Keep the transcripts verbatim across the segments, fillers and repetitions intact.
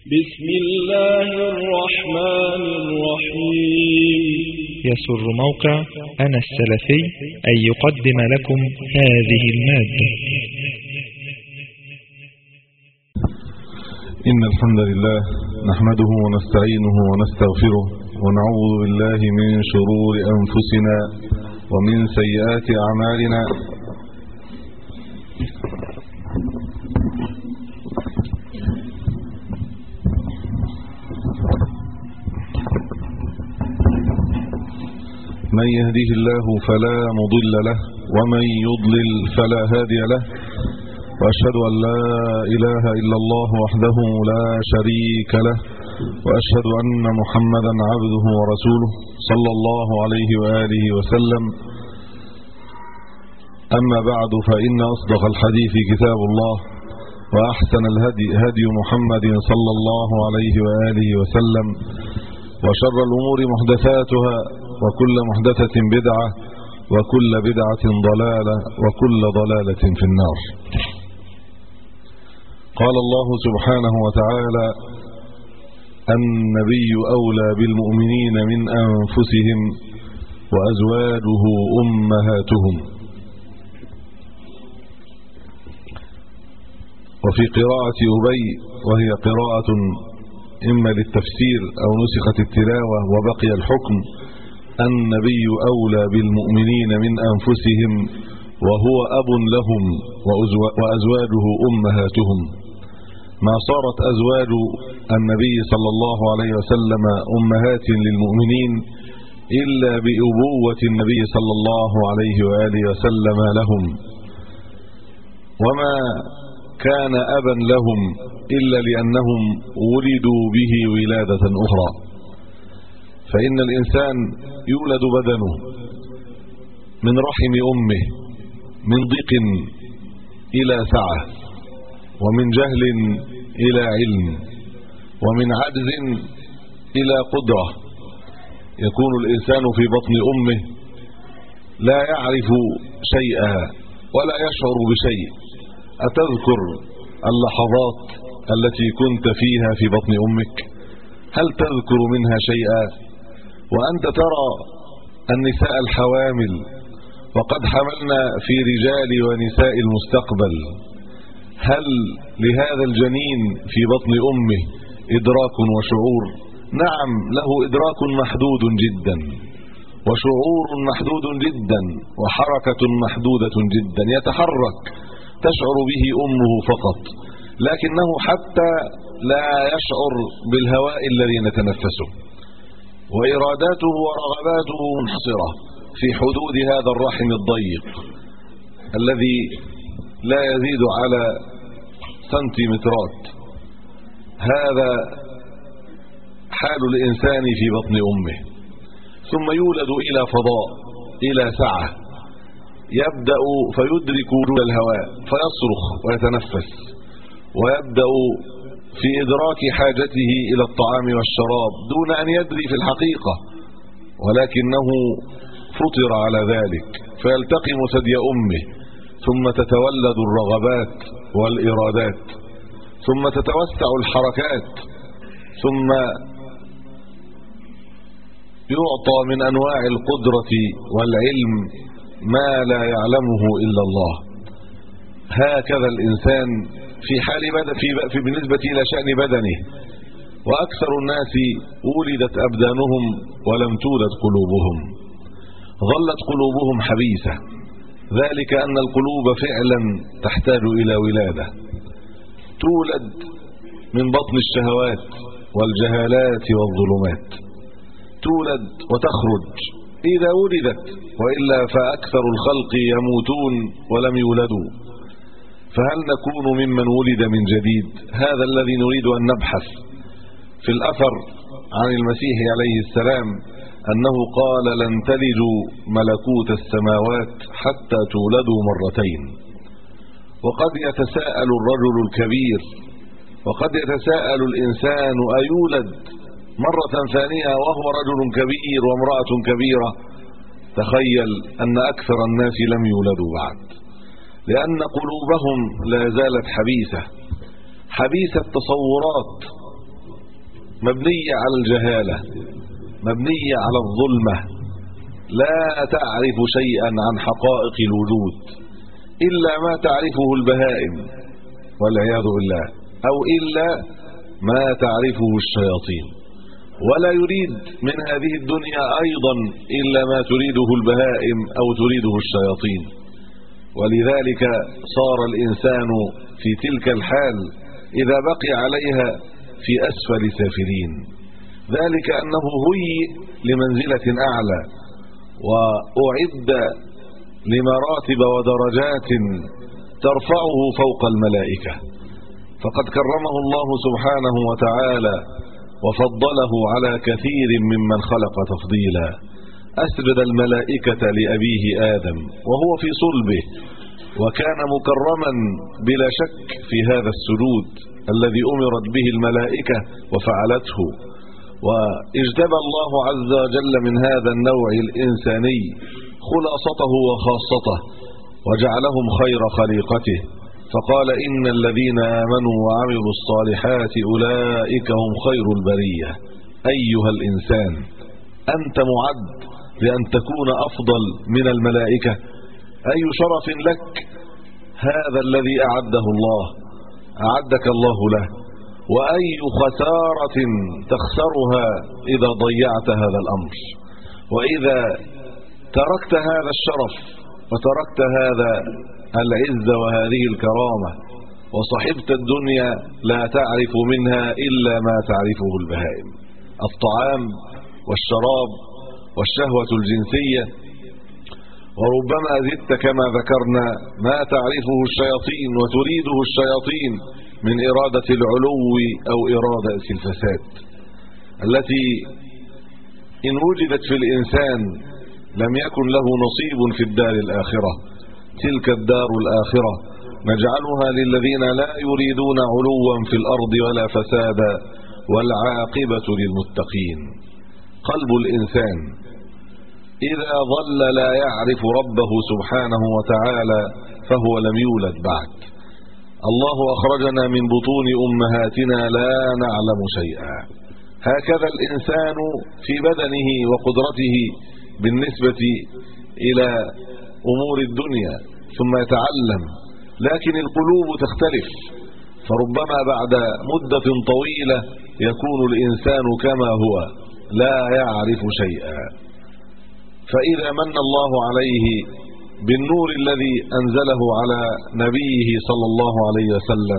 بسم الله الرحمن الرحيم. يسر موقع أنا السلفي أن يقدم لكم هذه المادة. إن الحمد لله نحمده ونستعينه ونستغفره ونعوذ بالله من شرور أنفسنا ومن سيئات أعمالنا. من يهده الله فلا مضل له ومن يضلل فلا هادي له، وأشهد أن لا إله إلا الله وحده لا شريك له، وأشهد أن محمدا عبده ورسوله صلى الله عليه وآله وسلم. أما بعد، فإن أصدق الحديث كتاب الله، وأحسن الهدي هدي محمد صلى الله عليه وآله وسلم، وشر الأمور محدثاتها، وكل محدثة بدعة، وكل بدعة ضلالة، وكل ضلالة في النار. قال الله سبحانه وتعالى: النبي أولى بالمؤمنين من أنفسهم وأزواجه أمهاتهم. وفي قراءة أبي، وهي قراءة إما للتفسير أو نسخت التلاوة وبقي الحكم: النبي أولى بالمؤمنين من أنفسهم وهو أب لهم وأزواجه أمهاتهم. ما صارت أزواج النبي صلى الله عليه وسلم أمهات للمؤمنين إلا بأبوة النبي صلى الله عليه وآله وسلم لهم، وما كان أبا لهم إلا لأنهم ولدوا به ولادة أخرى. فإن الإنسان يولد بدنه من رحم أمه من ضيق إلى سعة، ومن جهل إلى علم، ومن عجز إلى قدرة. يكون الإنسان في بطن أمه لا يعرف شيئا ولا يشعر بشيء. أتذكر اللحظات التي كنت فيها في بطن أمك؟ هل تذكر منها شيئا؟ وأنت ترى النساء الحوامل وقد حملنا في رجال ونساء المستقبل. هل لهذا الجنين في بطن أمه إدراك وشعور؟ نعم، له إدراك محدود جدا، وشعور محدود جدا، وحركة محدودة جدا. يتحرك تشعر به أمه فقط، لكنه حتى لا يشعر بالهواء الذي نتنفسه، وإراداته ورغباته منحصرة في حدود هذا الرحم الضيق الذي لا يزيد على سنتيمترات. هذا حال الإنسان في بطن أمه، ثم يولد إلى فضاء، إلى سعة، يبدأ فيدرك وجود الهواء فيصرخ ويتنفس، ويبدأ في إدراك حاجته إلى الطعام والشراب دون أن يدري في الحقيقة، ولكنه فطر على ذلك. فيلتقم ثدي أمه، ثم تتولد الرغبات والإرادات، ثم تتوسع الحركات، ثم يعطى من أنواع القدرة والعلم ما لا يعلمه إلا الله. هكذا الإنسان في حال بدأ في, في بالنسبة إلى شأن بدنه. وأكثر الناس ولدت أبدانهم ولم تولد قلوبهم، ظلت قلوبهم حبيسة. ذلك أن القلوب فعلا تحتاج إلى ولادة، تولد من بطن الشهوات والجهالات والظلمات، تولد وتخرج إذا ولدت، وإلا فأكثر الخلق يموتون ولم يولدوا. فهل نكون ممن ولد من جديد؟ هذا الذي نريد أن نبحث. في الأثر عن المسيح عليه السلام أنه قال: لن تلجوا ملكوت السماوات حتى تولدوا مرتين. وقد يتساءل الرجل الكبير، وقد يتساءل الإنسان: أيولد مرة ثانية وهو رجل كبير وامرأة كبيرة؟ تخيل أن أكثر الناس لم يولدوا بعد، لأن قلوبهم لا زالت حبيسة، حبيسة تصورات مبنية على الجهالة، مبنية على الظلمة، لا تعرف شيئا عن حقائق الوجود إلا ما تعرفه البهائم والعياذ بالله، أو إلا ما تعرفه الشياطين، ولا يريد من هذه الدنيا أيضا إلا ما تريده البهائم أو تريده الشياطين. ولذلك صار الإنسان في تلك الحال إذا بقي عليها في أسفل سافلين، ذلك أنه هيئ لمنزلة أعلى وأعد لمراتب ودرجات ترفعه فوق الملائكة، فقد كرمه الله سبحانه وتعالى وفضله على كثير ممن خلق تفضيلا. أسجد الملائكة لأبيه آدم وهو في صلبه، وكان مكرما بلا شك في هذا السجود الذي أمرت به الملائكة وفعلته، واجتبى الله عز وجل من هذا النوع الإنساني خلاصته وخاصته وجعلهم خير خليقته، فقال إن الذين آمنوا وعملوا الصالحات أولئك هم خير البرية. أيها الإنسان، أنت معد لأن تكون أفضل من الملائكة؟ أي شرف لك هذا الذي أعده الله، أعدك الله له، وأي خسارة تخسرها إذا ضيعت هذا الأمر، وإذا تركت هذا الشرف وتركت هذا العز وهذه الكرامة وصحبت الدنيا لا تعرف منها إلا ما تعرفه البهائم: الطعام والشراب والشهوة الجنسية، وربما زدت كما ذكرنا ما تعرفه الشياطين وتريده الشياطين من إرادة العلو أو إرادة الفساد، التي إن وجدت في الإنسان لم يكن له نصيب في الدار الآخرة. تلك الدار الآخرة نجعلها للذين لا يريدون علوا في الأرض ولا فسادا، والعاقبة للمتقين. قلب الإنسان إذا ظل لا يعرف ربه سبحانه وتعالى فهو لم يولد بعد. الله أخرجنا من بطون أمهاتنا لا نعلم شيئا. هكذا الإنسان في بدنه وقدرته بالنسبة إلى أمور الدنيا ثم يتعلم، لكن القلوب تختلف، فربما بعد مدة طويلة يكون الإنسان كما هو لا يعرف شيئا. فإذا من الله عليه بالنور الذي أنزله على نبيه صلى الله عليه وسلم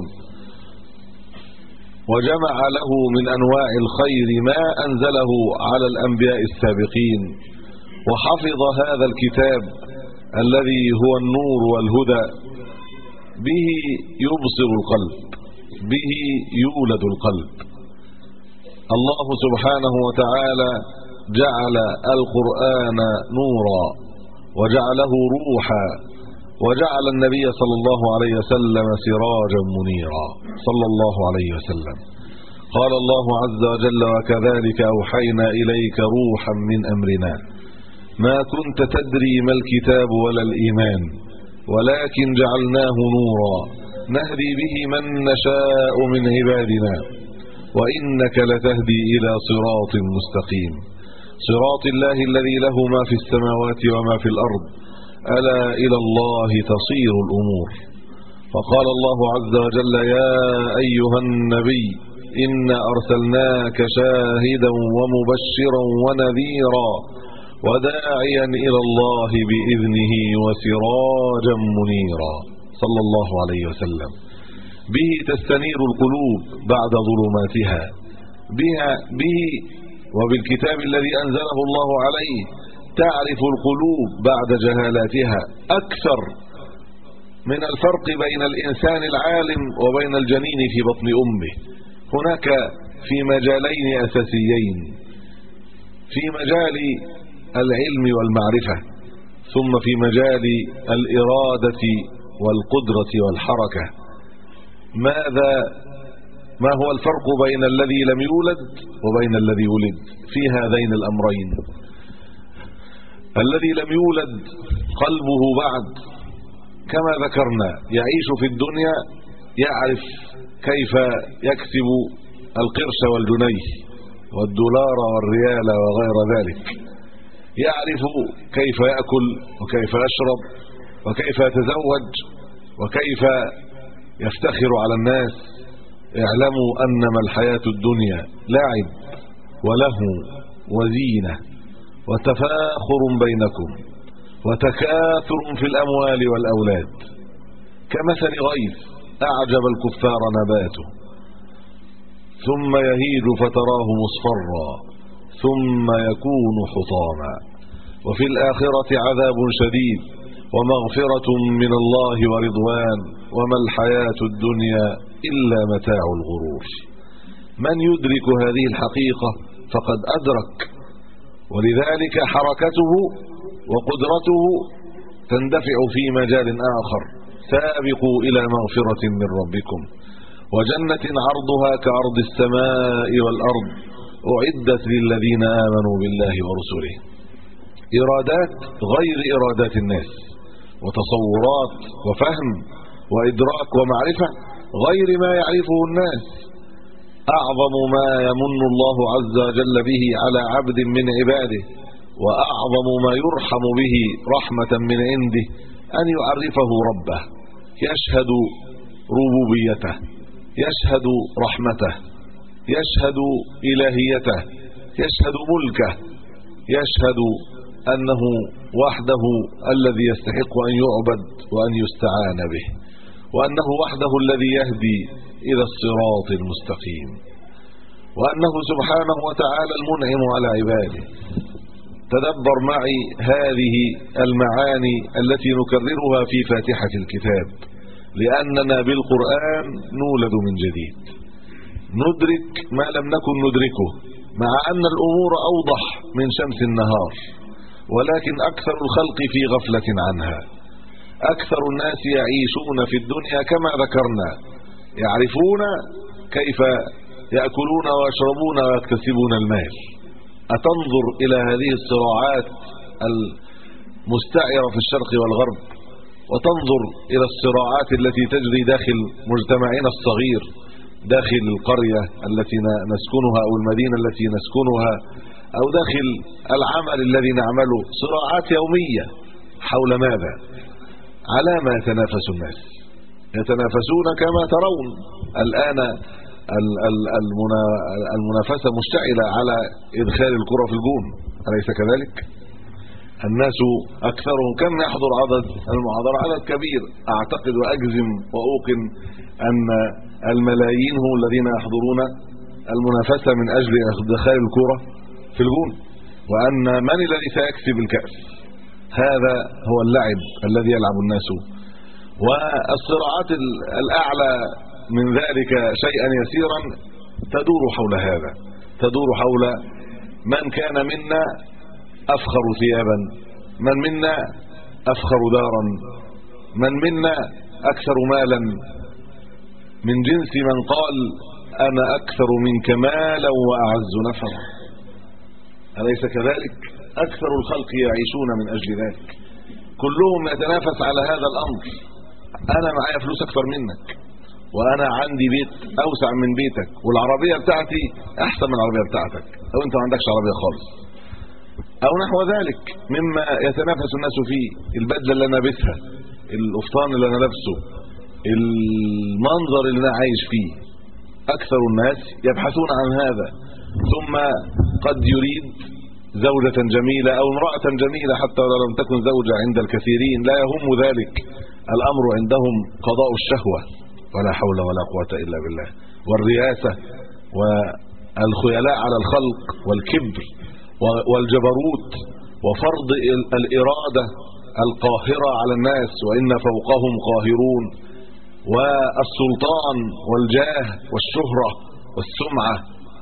وجمع له من أنواع الخير ما أنزله على الأنبياء السابقين، وحفظ هذا الكتاب الذي هو النور والهدى، به يبصر القلب، به يولد القلب. الله سبحانه وتعالى جعل القرآن نورا وجعله روحا وجعل النبي صلى الله عليه وسلم سراجا منيرا صلى الله عليه وسلم. قال الله عز وجل: وكذلك أوحينا إليك روحا من أمرنا ما كنت تدري ما الكتاب ولا الإيمان ولكن جعلناه نورا نهدي به من نشاء من عبادنا وإنك لتهدي إلى صراط مستقيم صراط الله الذي له ما في السماوات وما في الأرض ألا إلى الله تصير الأمور. فقال الله عز وجل: يا أيها النبي إنا أرسلناك شاهدا ومبشرا ونذيرا وداعيا إلى الله بإذنه وسراجا منيرا صلى الله عليه وسلم. به تستنير القلوب بعد ظلماتها، بها به وبالكتاب الذي أنزله الله عليه تعرف القلوب بعد جهالاتها أكثر من الفرق بين الإنسان العالم وبين الجنين في بطن أمه. هناك في مجالين أساسيين: في مجال العلم والمعرفة، ثم في مجال الإرادة والقدرة والحركة. ماذا ما هو الفرق بين الذي لم يولد وبين الذي ولد في هذين الأمرين؟ الذي لم يولد قلبه بعد كما ذكرنا يعيش في الدنيا، يعرف كيف يكسب القرش والجنيه والدولار والريال وغير ذلك، يعرف كيف يأكل وكيف يشرب وكيف يتزوج وكيف يفتخر على الناس. اعلموا أنما الحياة الدنيا لعب ولهو وزينة وتفاخر بينكم وتكاثر في الأموال والأولاد، كمثل غيث أعجب الكفار نباته ثم يهيج فتراه مصفرا ثم يكون حطاما، وفي الآخرة عذاب شديد ومغفرة من الله ورضوان، وما الحياة الدنيا إلا متاع الغرور. من يدرك هذه الحقيقة فقد أدرك، ولذلك حركته وقدرته تندفع في مجال آخر. سابقوا إلى مغفرة من ربكم وجنة عرضها كعرض السماء والأرض أعدت للذين آمنوا بالله ورسله. إرادات غير إرادات الناس، وتصورات وفهم وإدراك ومعرفة غير ما يعرفه الناس. أعظم ما يمن الله عز وجل به على عبد من عباده، وأعظم ما يرحم به رحمة من عنده، أن يعرفه ربه، يشهد ربوبيته، يشهد رحمته، يشهد إلهيته، يشهد ملكه، يشهد أنه وحده الذي يستحق أن يعبد وأن يستعان به، وأنه وحده الذي يهدي إلى الصراط المستقيم، وأنه سبحانه وتعالى المنعم على عباده. تدبر معي هذه المعاني التي نكررها في فاتحة الكتاب، لأننا بالقرآن نولد من جديد، ندرك ما لم نكن ندركه، مع أن الأمور أوضح من شمس النهار، ولكن أكثر الخلق في غفلة عنها. أكثر الناس يعيشون في الدنيا كما ذكرنا، يعرفون كيف يأكلون ويشربون ويكتسبون المال. أتنظر إلى هذه الصراعات المستعرة في الشرق والغرب، وتنظر إلى الصراعات التي تجري داخل مجتمعنا الصغير، داخل القرية التي نسكنها أو المدينة التي نسكنها، أو داخل العمل الذي نعمله، صراعات يومية حول ماذا؟ على ما يتنافس الناس. يتنافسون كما ترون الآن المنافسة مشتعلة على إدخال الكرة في الجون، أليس كذلك؟ الناس أكثرهم كم يحضر عدد المحاضرة؟ عدد كبير، أعتقد وأجزم وأوقن أن الملايين هم الذين يحضرون المنافسة من أجل إدخال الكرة في الجون، وأن من الذي سيكسب الكأس. هذا هو اللعب الذي يلعب الناس. والصراعات الأعلى من ذلك شيئا يسيرا تدور حول هذا، تدور حول من كان منا أفخر ثيابا، من منا أفخر دارا، من منا أكثر مالا، من جنس من قال أنا أكثر منك مالا وأعز نفرا. أليس كذلك؟ أكثر الخلق يعيشون من أجل ذلك، كلهم يتنافس على هذا الأمر. أنا معايا فلوس أكثر منك، وأنا عندي بيت أوسع من بيتك، والعربية بتاعتي أحسن من العربية بتاعتك، أو أنت ما عندكش عربية خالص، أو نحو ذلك مما يتنافس الناس فيه. البدلة اللي أنا لابسها، القفطان اللي أنا لابسه، المنظر اللي أنا عايش فيه، أكثر الناس يبحثون عن هذا. ثم قد يريد زوجة جميلة أو امرأة جميلة، حتى لو لم تكن زوجة عند الكثيرين لا يهم ذلك، الأمر عندهم قضاء الشهوة، ولا حول ولا قوة إلا بالله، والرياسة والخيلاء على الخلق والكبر والجبروت وفرض الإرادة القاهرة على الناس، وإن فوقهم قاهرون، والسلطان والجاه والشهرة والسمعة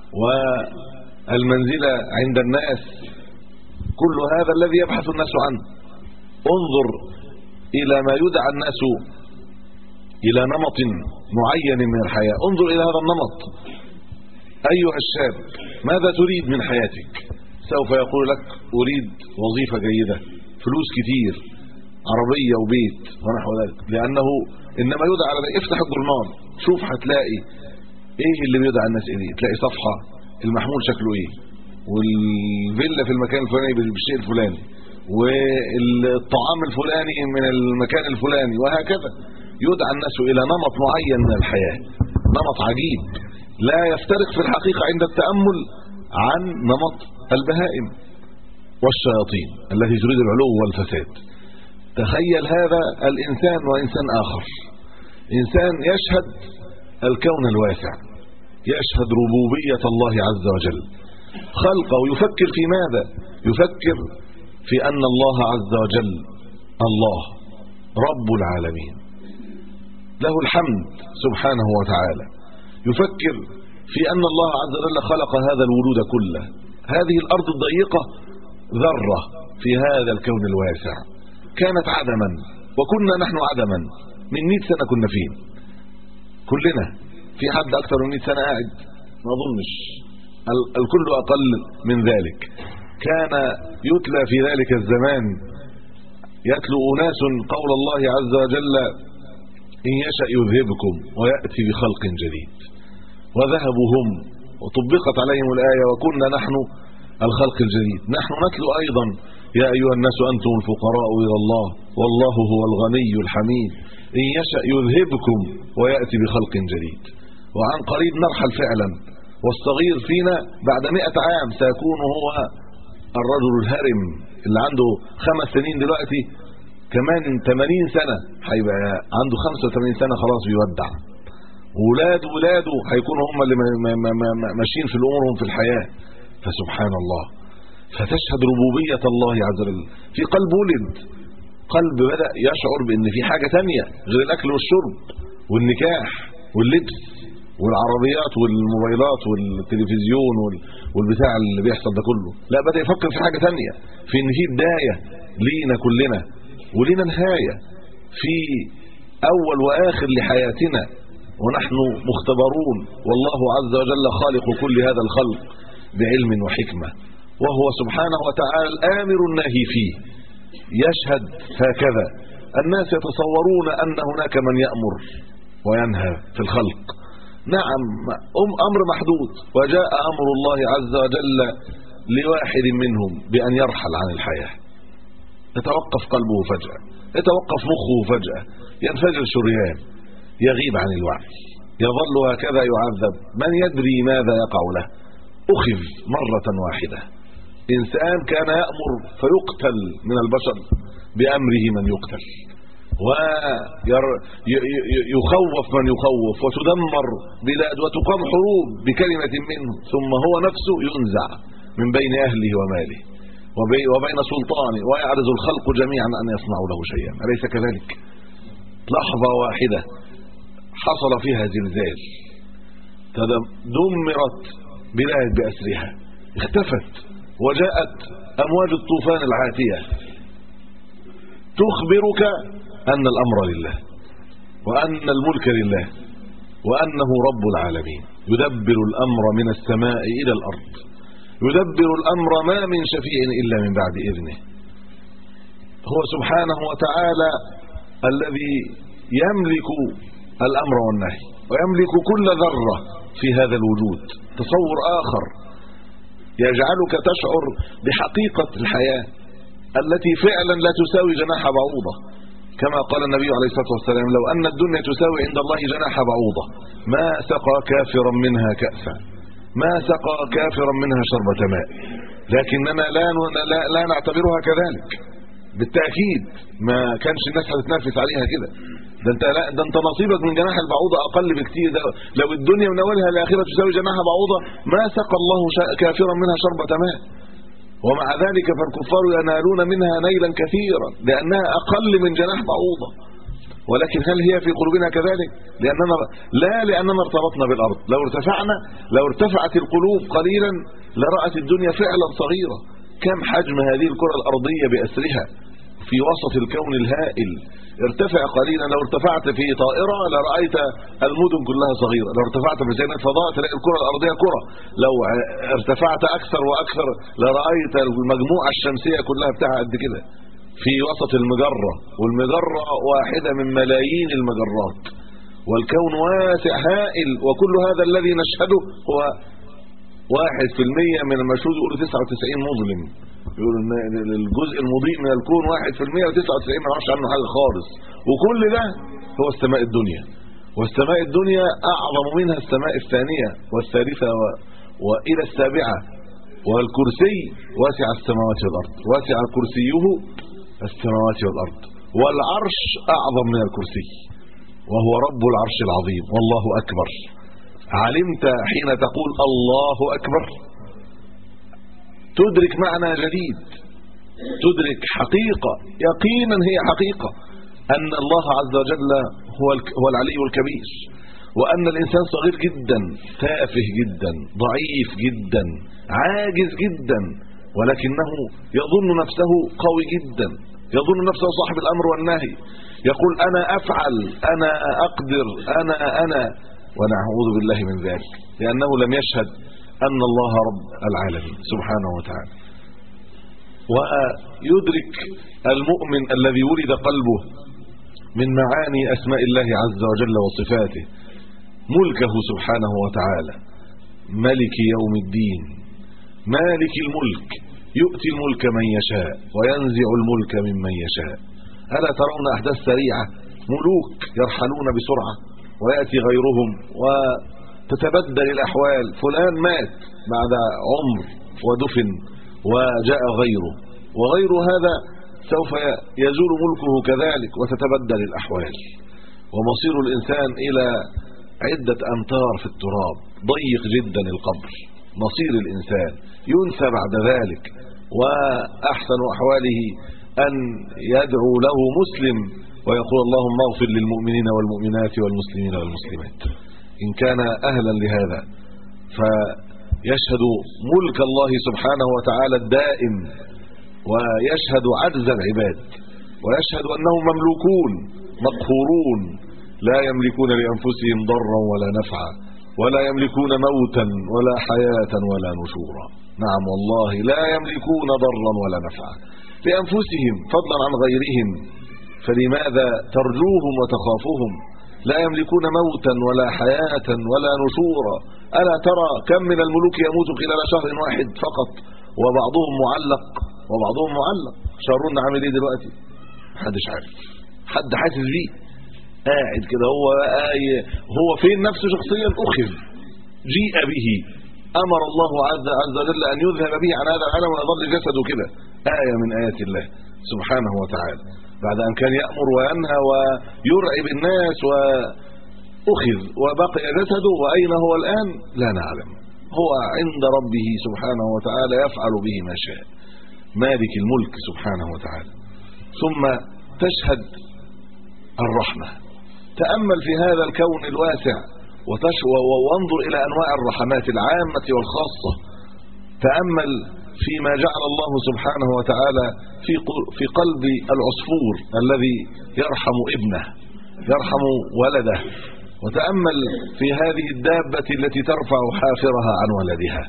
والمنزلة عند الناس، كل هذا الذي يبحث الناس عنه. انظر إلى ما يدعى الناس إلى نمط معين من الحياة، انظر إلى هذا النمط. أيها الشاب، ماذا تريد من حياتك؟ سوف يقول لك أريد وظيفة جيدة، فلوس كتير، عربية وبيت ونحو ذلك، لأنه إنما يدعى على افتح الجورنال، شوف هتلاقي إيه اللي بيدعى الناس إليه. تلاقي صفحة المحمول شكله ايه، والفيلا في المكان الفلاني بالشيء الفلاني، والطعام الفلاني من المكان الفلاني، وهكذا. يدعى الناس الى نمط معين من الحياة، نمط عجيب لا يفترق في الحقيقة عند التأمل عن نمط البهائم والشياطين التي تريد العلو والفساد. تخيل هذا الإنسان وإنسان آخر، إنسان يشهد الكون الواسع، يشهد ربوبية الله عز وجل خلقه، يفكر في ماذا؟ يفكر في أن الله عز وجل الله رب العالمين له الحمد سبحانه وتعالى. يفكر في أن الله عز وجل خلق هذا الوجود كله، هذه الأرض الضيقة ذرة في هذا الكون الواسع كانت عدما وكنا نحن عدما. من مئة سنة كنا فين كلنا؟ في حد أكثر من مئة سنة قاعد؟ ما أظنش، الكل أقل من ذلك. كان يتلى في ذلك الزمان، يتلو أناس قول الله عز وجل إن يشأ يذهبكم ويأتي بخلق جديد، وذهبوا هم وطبقت عليهم الآية وكنا نحن الخلق الجديد. نحن نتلو أيضا يا أيها الناس أنتم الفقراء إلى الله والله هو الغني الحميد، إن يشأ يذهبكم ويأتي بخلق جديد. وعن قريب نرحل فعلا، والصغير فينا بعد مئة عام سيكون هو الرجل الهرم اللي عنده خمس سنين دلوقتي، كمان ثمانين سنة هيبقى عنده خمسة وثمانين سنة خلاص بيودع. ولاد ولاده هيكونوا هم اللي ماشيين في الأمورهم في الحياة. فسبحان الله، فتشهد ربوبية الله عز وجل في قلب ولد، قلب بدأ يشعر بأن في حاجة تانية غير الأكل والشرب والنكاح واللبس والعربيات والموبايلات والتلفزيون والبتاع اللي بيحصل ده كله. لا، بدأ يفكر في حاجة تانية، في ان في بداية لينا كلنا ولينا نهاية، في اول واخر لحياتنا ونحن مختبرون، والله عز وجل خالق كل هذا الخلق بعلم وحكمة، وهو سبحانه وتعالى الآمر الناهي فيه. يشهد هكذا. الناس يتصورون أن هناك من يأمر وينهى في الخلق، نعم أمر محدود، وجاء أمر الله عز وجل لواحد منهم بأن يرحل عن الحياة، يتوقف قلبه فجأة، يتوقف مخه فجأة، ينفجر شريان، يغيب عن الوعي، يظل هكذا يعذب، من يدري ماذا يقع له. أخذ مرة واحدة. إنسان كان يأمر فيقتل من البشر بأمره من يقتل، ويخوف من يخوف، وتدمر بلاد وتقام حروب بكلمة منه، ثم هو نفسه ينزع من بين أهله وماله وبين سلطانه، ويعرض الخلق جميعا أن يصنعوا له شيئا. أليس كذلك؟ لحظة واحدة حصل فيها زلزال، دمرت بلاد بأسرها، اختفت، وجاءت أمواج الطوفان العاتية تخبرك أن الأمر لله، وأن الملك لله، وأنه رب العالمين، يدبر الأمر من السماء إلى الأرض، يدبر الأمر ما من شفيع إلا من بعد إذنه. هو سبحانه وتعالى الذي يملك الأمر والنهي، ويملك كل ذرة في هذا الوجود. تصور آخر يجعلك تشعر بحقيقة الحياة التي فعلا لا تساوي جناح بعوضة، كما قال النبي عليه الصلاة والسلام: لو أن الدنيا تساوي عند الله جناح بعوضة ما سقى كافرا منها كأسا، ما سقى كافرا منها شربة ماء. لكننا لا, لا, لا نعتبرها كذلك بالتأكيد، ما كانش الناس هتتنافس عليها كده. ده انت لا ده انت نصيبك من جناح البعوضة أقل بكتير. ده لو الدنيا من أولها لآخرها تساوي جناح بعوضة ما سقى الله كافرا منها شربة ماء. ومع ذلك فالكفار ينالون منها نيلا كثيرا لأنها أقل من جناح بعوضة. ولكن هل هي في قلوبنا كذلك؟ لأننا لا لأننا ارتبطنا بالأرض. لو ارتفعنا لو ارتفعت القلوب قليلا لرأت الدنيا فعلا صغيرة. كم حجم هذه الكرة الأرضية بأسرها في وسط الكون الهائل؟ ارتفع قليلا. لو ارتفعت في طائرة لرأيت المدن كلها صغيرة. لو ارتفعت في سيناء فضاء تلاقي الكرة الأرضية كرة. لو ارتفعت أكثر وأكثر لرأيت المجموعة الشمسية كلها بتاعها قد كده في وسط المجرة، والمجرة واحدة من ملايين المجرات، والكون واسع هائل. وكل هذا الذي نشهده هو واحد في المية من المشهود يقولوا تسعة وتسعين مظلم، يقولوا ان الجزء المضيء من الكون واحد في المية وتسعة وتسعين ما نعرفش عنه حاجه خالص، وكل ده هو السماء الدنيا. والسماء الدنيا اعظم منها السماء الثانيه والثالثه و... والى السابعه. والكرسي واسع السماوات والارض، واسع كرسيه السماوات والارض. والعرش اعظم من الكرسي وهو رب العرش العظيم. والله اكبر. علمت حين تقول الله اكبر تدرك معنى جديد، تدرك حقيقه يقينا هي حقيقه ان الله عز وجل هو هو العلي الكبير، وان الانسان صغير جدا، تافه جدا، ضعيف جدا، عاجز جدا، ولكنه يظن نفسه قوي جدا، يظن نفسه صاحب الامر والنهي، يقول انا افعل، انا اقدر، انا انا ونعوذ بالله من ذلك، لانه لم يشهد ان الله رب العالمين سبحانه وتعالى. ويدرك المؤمن الذي ولد قلبه من معاني اسماء الله عز وجل وصفاته ملكه سبحانه وتعالى، ملك يوم الدين، مالك الملك، يؤتي الملك من يشاء وينزع الملك ممن يشاء. ألا ترون أحداث سريعة، ملوك يرحلون بسرعة ويأتي غيرهم وتتبدل الأحوال، فلان مات بعد عمر ودفن وجاء غيره، وغير هذا سوف يزول ملكه كذلك وتتبدل الأحوال، ومصير الإنسان إلى عدة أمتار في التراب، ضيق جدا القبر مصير الإنسان، ينسى بعد ذلك. وأحسن أحواله أن يدعو له مسلم ويقول اللهم اغفر للمؤمنين والمؤمنات والمسلمين والمسلمات إن كان أهلا لهذا، فيشهد ملك الله سبحانه وتعالى الدائم، ويشهد عجز العباد، ويشهد أنهم مملوكون مقهورون، لا يملكون لأنفسهم ضرا ولا نفعا، ولا يملكون موتا ولا حياة ولا نشورا. نعم والله لا يملكون ضرا ولا نفعا لأنفسهم فضلا عن غيرهم، فلماذا ترجوهم وتخافهم؟ لا يملكون موتا ولا حياة ولا نشورا. ألا ترى كم من الملوك يموت خلال شهر واحد فقط، وبعضهم معلق وبعضهم معلق. شهرون عامل ايه دلوقتي؟ محدش عارف، حد حاسس بيه، قاعد كده هو هو فين نفسه شخصيا؟ أخذ جيء به، أمر الله عز عز وجل أن يذهب به عن هذا العالم ويظل جسده كده، آية من آيات الله سبحانه وتعالى، بعد أن كان يأمر وينهى ويرعب الناس، وأخذ وبقي جسده، وأين هو الآن؟ لا نعلم، هو عند ربه سبحانه وتعالى يفعل به ما شاء، مالك الملك سبحانه وتعالى. ثم تشهد الرحمة، تأمل في هذا الكون الواسع وتشوى وانظر إلى أنواع الرحمات العامة والخاصة، تأمل فيما جعل الله سبحانه وتعالى في في قلب العصفور الذي يرحم ابنه، يرحم ولده، وتأمل في هذه الدابة التي ترفع حافرها عن ولدها.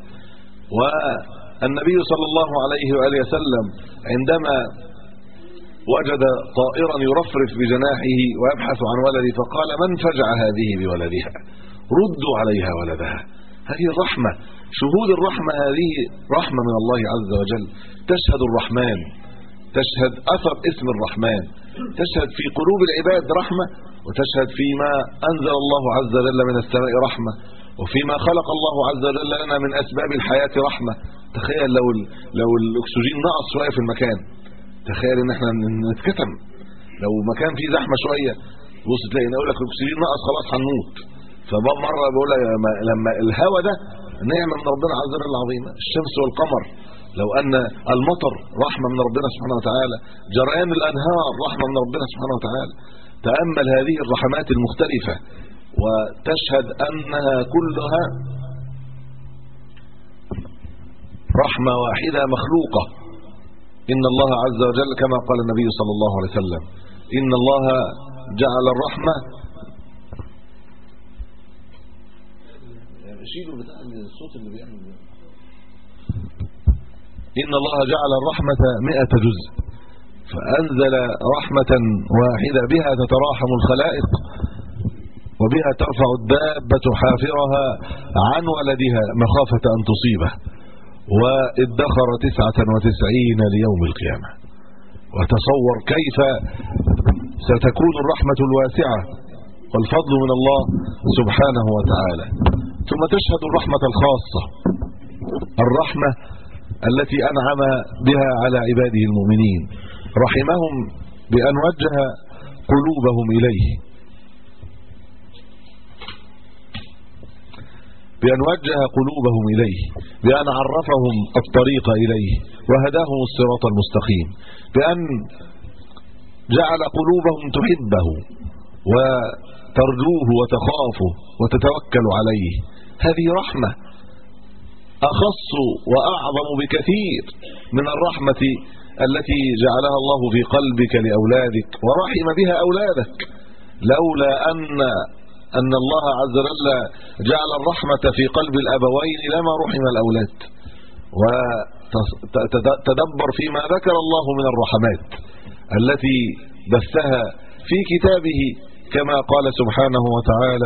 والنبي صلى الله عليه وآله وسلم عندما وجد طائرا يرفرف بجناحه ويبحث عن ولده فقال من فجع هذه بولدها؟ ردوا عليها ولدها. هذه الرحمة، شهود الرحمة، هذه رحمة من الله عز وجل. تشهد الرحمن، تشهد أثر اسم الرحمن، تشهد في قلوب العباد رحمة، وتشهد فيما أنزل الله عز وجل من السماء رحمة، وفيما خلق الله عز وجل لنا من أسباب الحياة رحمة. تخيل لو لو الأكسجين نقص شوية في المكان، تخيل ان احنا نتكتم، لو مكان فيه زحمه شويه بص تلاقي يقول لك الاكسجين نقص خلاص هنموت. فمره بقول لك لما الهواء ده نعمه من ربنا عز وجل العظيمه، الشمس والقمر، لو ان المطر رحمه من ربنا سبحانه وتعالى، جريان الانهار رحمه من ربنا سبحانه وتعالى. تامل هذه الرحمات المختلفه وتشهد انها كلها رحمه واحده مخلوقه. إن الله عز وجل كما قال النبي صلى الله عليه وسلم إن الله جعل الرحمة شيلوا بتاع الصوت اللي بيعمل إن الله جعل الرحمة مئة جزء، فأنزل رحمة واحدة بها تتراحم الخلائق، وبها ترفع الدابة حافرها عن ولدها مخافة أن تصيبه، وادخر تسعة وتسعين ليوم القيامة. وتصور كيف ستكون الرحمة الواسعة والفضل من الله سبحانه وتعالى. ثم تشهد الرحمة الخاصة، الرحمة التي أنعم بها على عباده المؤمنين، رحمهم بأن وجه قلوبهم إليه، بأن وجه قلوبهم إليه، بأن عرفهم الطريق إليه وهداهم الصراط المستقيم، بأن جعل قلوبهم تحبه وترجوه وتخافه وتتوكل عليه. هذه رحمة أخص وأعظم بكثير من الرحمة التي جعلها الله في قلبك لأولادك ورحم بها أولادك. لولا أن أن الله عز وجل جعل الرحمة في قلب الأبوين لما رحم الأولاد. وتدبر فيما ذكر الله من الرحمات التي بثها في كتابه، كما قال سبحانه وتعالى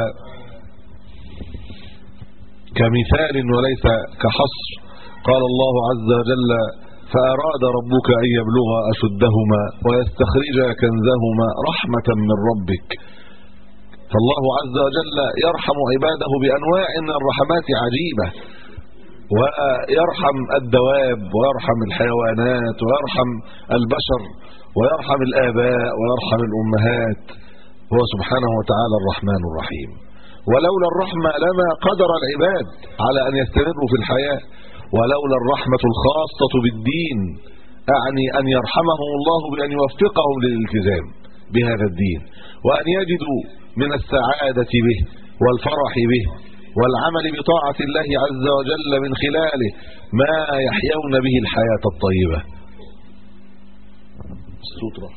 كمثال وليس كحصر، قال الله عز وجل: فأراد ربك أن يبلغ أشدهما ويستخرج كنزهما رحمة من ربك. فالله عز وجل يرحم عباده بأنواع من الرحمات عجيبة، ويرحم الدواب ويرحم الحيوانات ويرحم البشر ويرحم الآباء ويرحم الأمهات. هو سبحانه وتعالى الرحمن الرحيم. ولولا الرحمة لما قدر العباد على أن يستمروا في الحياة، ولولا الرحمة الخاصة بالدين، أعني أن يرحمهم الله بأن يوفقهم للالتزام بهذا الدين، وأن يجدوا من السعادة به والفرح به والعمل بطاعة الله عز وجل من خلاله ما يحيون به الحياة الطيبة. السطرة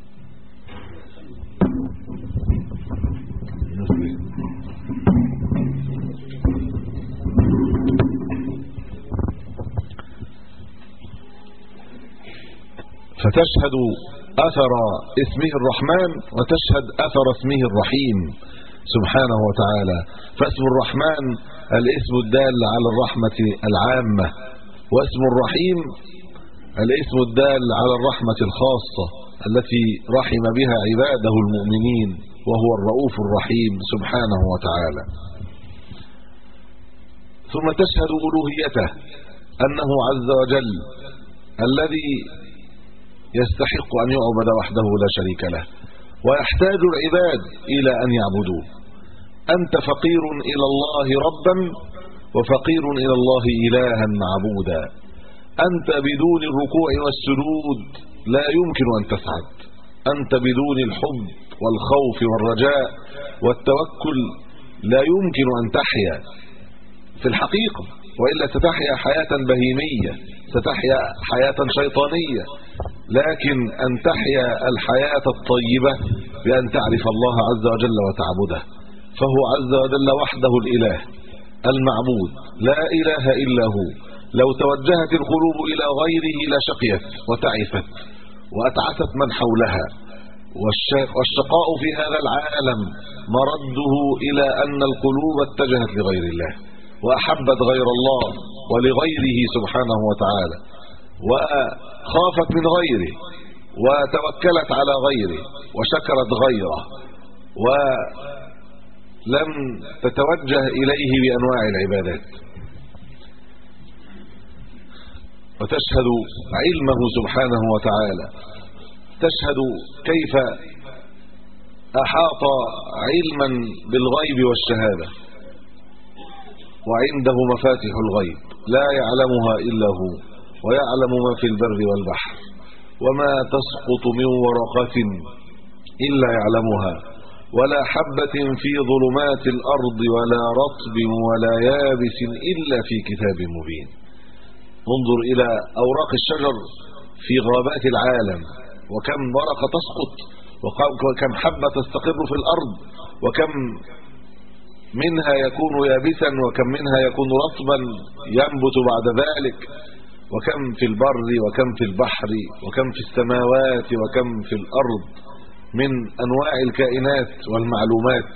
فتشهد أثر اسمه الرحمن وتشهد أثر اسمه الرحيم سبحانه وتعالى. فاسم الرحمن الاسم الدال على الرحمة العامة، واسم الرحيم الاسم الدال على الرحمة الخاصة التي رحم بها عباده المؤمنين، وهو الرؤوف الرحيم سبحانه وتعالى. ثم تشهد ألوهيته، أنه عز وجل الذي يستحق أن يعبد وحده لا شريك له، ويحتاج العباد إلى أن يعبدوه. أنت فقير إلى الله ربا وفقير إلى الله إلها معبودا. أنت بدون الركوع والسجود لا يمكن أن تسعد، أنت بدون الحب والخوف والرجاء والتوكل لا يمكن أن تحيا في الحقيقة، وإلا ستحيا حياة بهيمية، ستحيا حياة شيطانية. لكن أن تحيا الحياة الطيبة بأن تعرف الله عز وجل وتعبده، فهو عز وجل وحده الإله المعبود لا إله إلا هو. لو توجهت القلوب إلى غيره لشقيت وتعفت وأتعست من حولها. والشقاء في هذا العالم مرده إلى أن القلوب اتجهت لغير الله وأحبت غير الله ولغيره سبحانه وتعالى، وخافت من غيره وتوكلت على غيره وشكرت غيره ولم تتوجه إليه بأنواع العبادات. وتشهد علمه سبحانه وتعالى، تشهد كيف أحاط علما بالغيب والشهادة، وعنده مفاتح الغيب لا يعلمها إلا هو، ويعلم ما في البر والبحر، وما تسقط من ورقة إلا يعلمها، ولا حبة في ظلمات الأرض ولا رطب ولا يابس إلا في كتاب مبين. انظر إلى أوراق الشجر في غابات العالم، وكم ورقة تسقط، وكم حبة تستقر في الأرض، وكم منها يكون يابسا، وكم منها يكون رطبا ينبت بعد ذلك، وكم في البر وكم في البحر وكم في السماوات وكم في الأرض من أنواع الكائنات والمعلومات.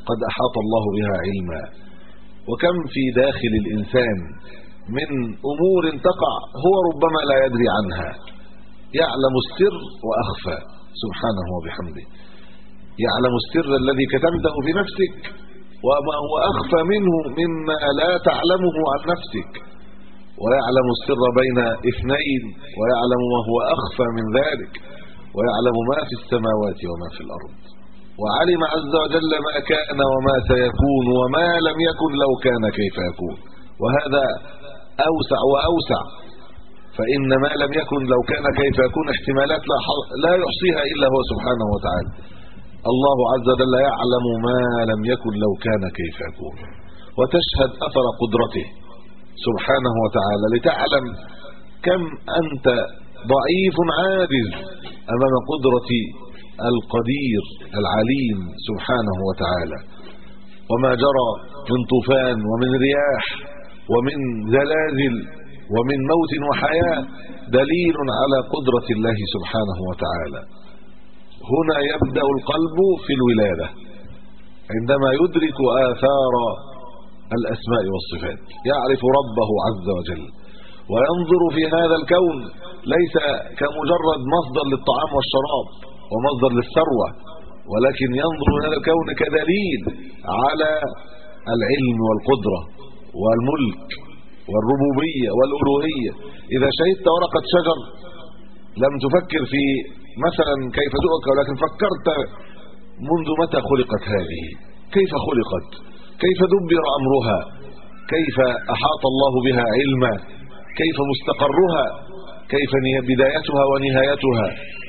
قد أحاط الله بها علما. وكم في داخل الإنسان من أمور تقع هو ربما لا يدري عنها، يعلم السر وأخفى سبحانه وبحمده، يعلم السر الذي كتمته في نفسك وما هو أخفى منه مما لا تعلمه عن نفسك، ويعلم السر بين اثنين ويعلم ما هو أخفى من ذلك، ويعلم ما في السماوات وما في الأرض، وعلم عز وجل ما كان وما سيكون وما لم يكن لو كان كيف يكون. وهذا أوسع وأوسع، فإن ما لم يكن لو كان كيف يكون احتمالات لا, لا يحصيها إلا هو سبحانه وتعالى. الله عز وجل يعلم ما لم يكن لو كان كيف يكون، وتشهد أثر قدرته سبحانه وتعالى لتعلم كم أنت ضعيف عاجز أمام قدرة القدير العليم سبحانه وتعالى. وما جرى من طوفان ومن رياح ومن زلازل ومن موت وحياة دليل على قدرة الله سبحانه وتعالى. هنا يبدأ القلب في الولادة عندما يدرك آثار الأسماء والصفات، يعرف ربه عز وجل وينظر في هذا الكون ليس كمجرد مصدر للطعام والشراب ومصدر للثروة، ولكن ينظر هذا الكون كدليل على العلم والقدرة والملك والربوبية والألوهية. إذا شهدت ورقة شجر لم تفكر في مثلا كيف تؤكل، ولكن فكرت منذ متى خلقت هذه، كيف خلقت، كيف دبر أمرها، كيف أحاط الله بها علما، كيف مستقرها، كيف بدايتها ونهايتها.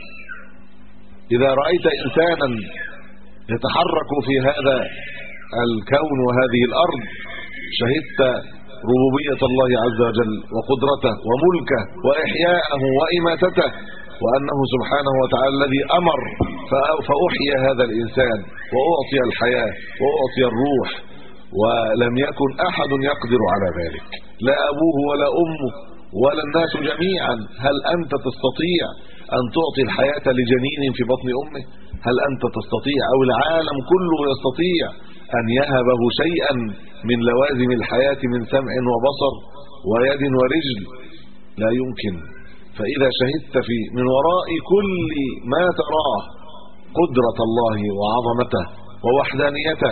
إذا رأيت إنسانا يتحرك في هذا الكون وهذه الأرض شهدت ربوبية الله عز وجل وقدرته وملكه وإحياءه وإماتته، وأنه سبحانه وتعالى الذي أمر فأحيى هذا الإنسان وأعطي الحياة وأعطي الروح، ولم يكن أحد يقدر على ذلك، لا أبوه ولا أمه ولا الناس جميعا. هل أنت تستطيع أن تعطي الحياة لجنين في بطن أمه؟ هل أنت تستطيع أو العالم كله يستطيع أن يهبه شيئا من لوازم الحياة من سمع وبصر ويد ورجل؟ لا يمكن. فإذا شهدت في من وراء كل ما تراه قدرة الله وعظمته ووحدانيته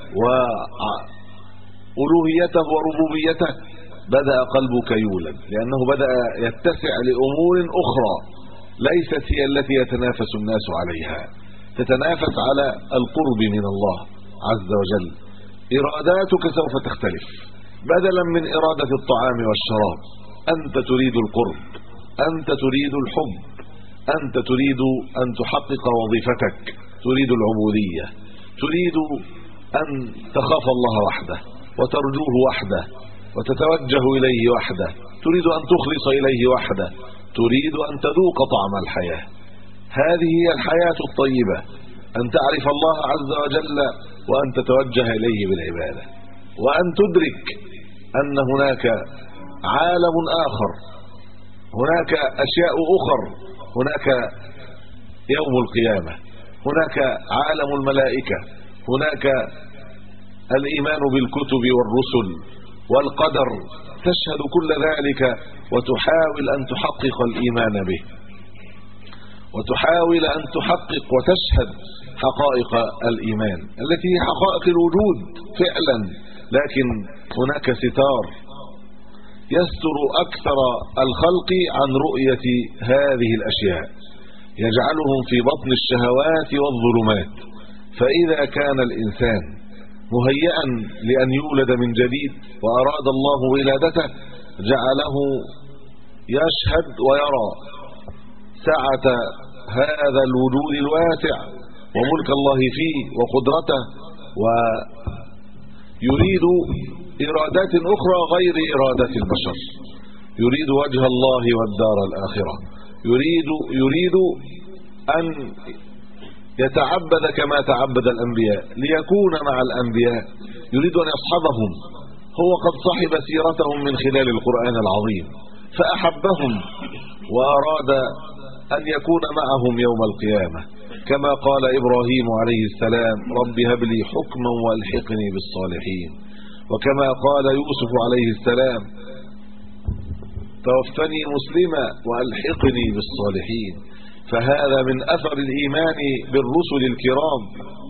وألوهيته وربوبيته بدأ قلبك يولد، لأنه بدأ يتسع لأمور أخرى ليست هي التي يتنافس الناس عليها، تتنافس على القرب من الله عز وجل. إراداتك سوف تختلف، بدلا من إرادة الطعام والشراب أنت تريد القرب، أنت تريد الحب، أنت تريد أن تحقق وظيفتك، تريد العبودية، تريد أن تخاف الله وحده وترجوه وحده وتتوجه إليه وحده، تريد أن تخلص إليه وحده، تريد أن تذوق طعم الحياة. هذه هي الحياة الطيبة، أن تعرف الله عز وجل وأن تتوجه إليه بالعبادة، وأن تدرك أن هناك عالم آخر، هناك أشياء أخر، هناك يوم القيامة، هناك عالم الملائكة، هناك الإيمان بالكتب والرسل والقدر. تشهد كل ذلك وتحاول أن تحقق الإيمان به، وتحاول أن تحقق وتشهد حقائق الإيمان التي هي حقائق الوجود فعلا، لكن هناك ستار يستر أكثر الخلق عن رؤية هذه الأشياء، يجعلهم في بطن الشهوات والظلمات. فإذا كان الإنسان مهيئا لأن يولد من جديد وأراد الله ولادته جعله يشهد ويرى سعة هذا الوجود الواسع وملك الله فيه وقدرته، ويريد إرادات أخرى غير إرادات البشر، يريد وجه الله والدار الآخرة، يريد يريد أن يتعبد كما تعبد الأنبياء ليكون مع الأنبياء، يريد أن يصحبهم. هو قد صحب سيرتهم من خلال القرآن العظيم فأحبهم وأراد أن يكون معهم يوم القيامة، كما قال إبراهيم عليه السلام رب هب لي حكما والحقني بالصالحين، وكما قال يوسف عليه السلام توفني مسلما والحقني بالصالحين. فهذا من أثر الإيمان بالرسل الكرام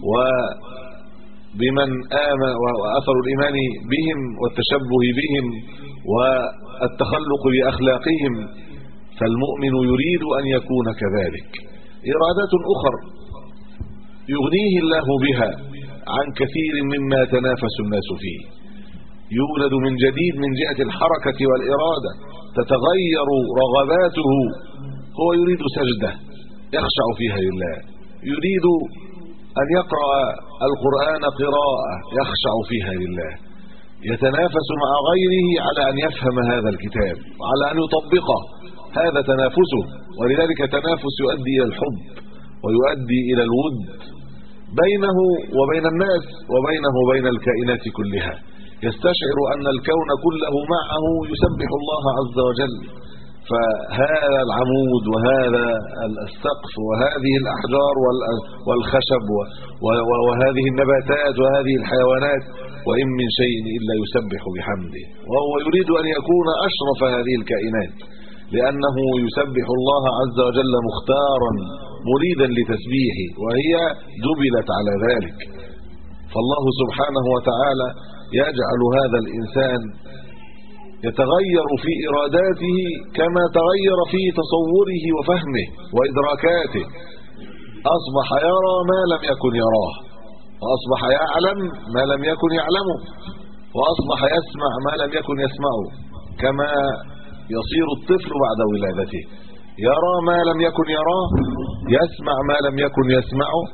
وبمن آمن، وأثر الإيمان بهم والتشبه بهم والتخلق بأخلاقهم. فالمؤمن يريد أن يكون كذلك. إرادات أخرى يغنيه الله بها عن كثير مما تنافس الناس فيه. يولد من جديد من جهة الحركة والإرادة، تتغير رغباته. هو يريد سجدة يخشع فيها لله، يريد أن يقرأ القرآن قراءة يخشع فيها لله، يتنافس مع غيره على أن يفهم هذا الكتاب وعلى أن يطبقه. هذا تنافسه، ولذلك تنافس يؤدي إلى الحب ويؤدي إلى الود بينه وبين الناس وبينه وبين الكائنات كلها. يستشعر أن الكون كله معه يسبح الله عز وجل. فهذا العمود وهذا السقف وهذه الأحجار والخشب وهذه النباتات وهذه الحيوانات وإن من شيء إلا يسبح بحمده، وهو يريد أن يكون أشرف هذه الكائنات لأنه يسبح الله عز وجل مختارا مريدا لتسبيحه، وهي جبلت على ذلك. فالله سبحانه وتعالى يجعل هذا الإنسان يتغير في إراداته كما تغير في تصوره وفهمه وإدراكاته. أصبح يرى ما لم يكن يراه، وأصبح يعلم ما لم يكن يعلمه، وأصبح يسمع ما لم يكن يسمعه، كما يصير الطفل بعد ولادته يرى ما لم يكن يراه، يسمع ما لم يكن يسمعه،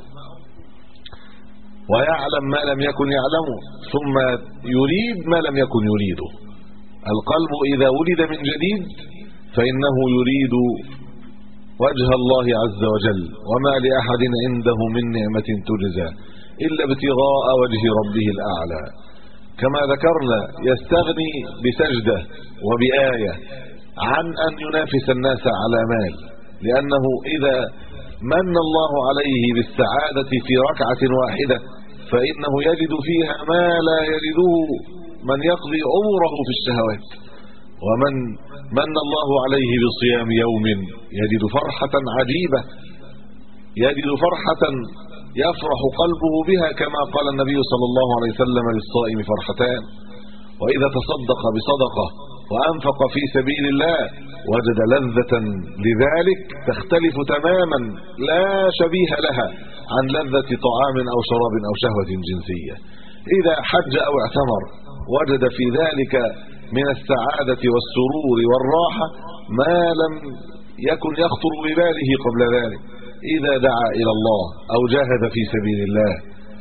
ويعلم ما لم يكن يعلمه، ثم يريد ما لم يكن يريده. القلب إذا ولد من جديد فإنه يريد وجه الله عز وجل، وما لأحد عنده من نعمة تجزى إلا ابتغاء وجه ربه الأعلى. كما ذكرنا يستغني بسجدة وبآية عن أن ينافس الناس على مال، لأنه إذا من الله عليه بالسعادة في ركعة واحدة فإنه يجد فيها ما لا يجده من يقضي عمره في الشهوات. ومن من الله عليه بصيام يوم يجد فرحة عجيبة، يجد فرحة يفرح قلبه بها، كما قال النبي صلى الله عليه وسلم للصائم فرحتان. وإذا تصدق بصدقة وأنفق في سبيل الله وجد لذة لذلك تختلف تماما لا شبيه لها عن لذة طعام أو شراب أو شهوة جنسية. إذا حج أو اعتمر وجد في ذلك من السعادة والسرور والراحة ما لم يكن يخطر بباله قبل ذلك. إذا دعا إلى الله أو جاهد في سبيل الله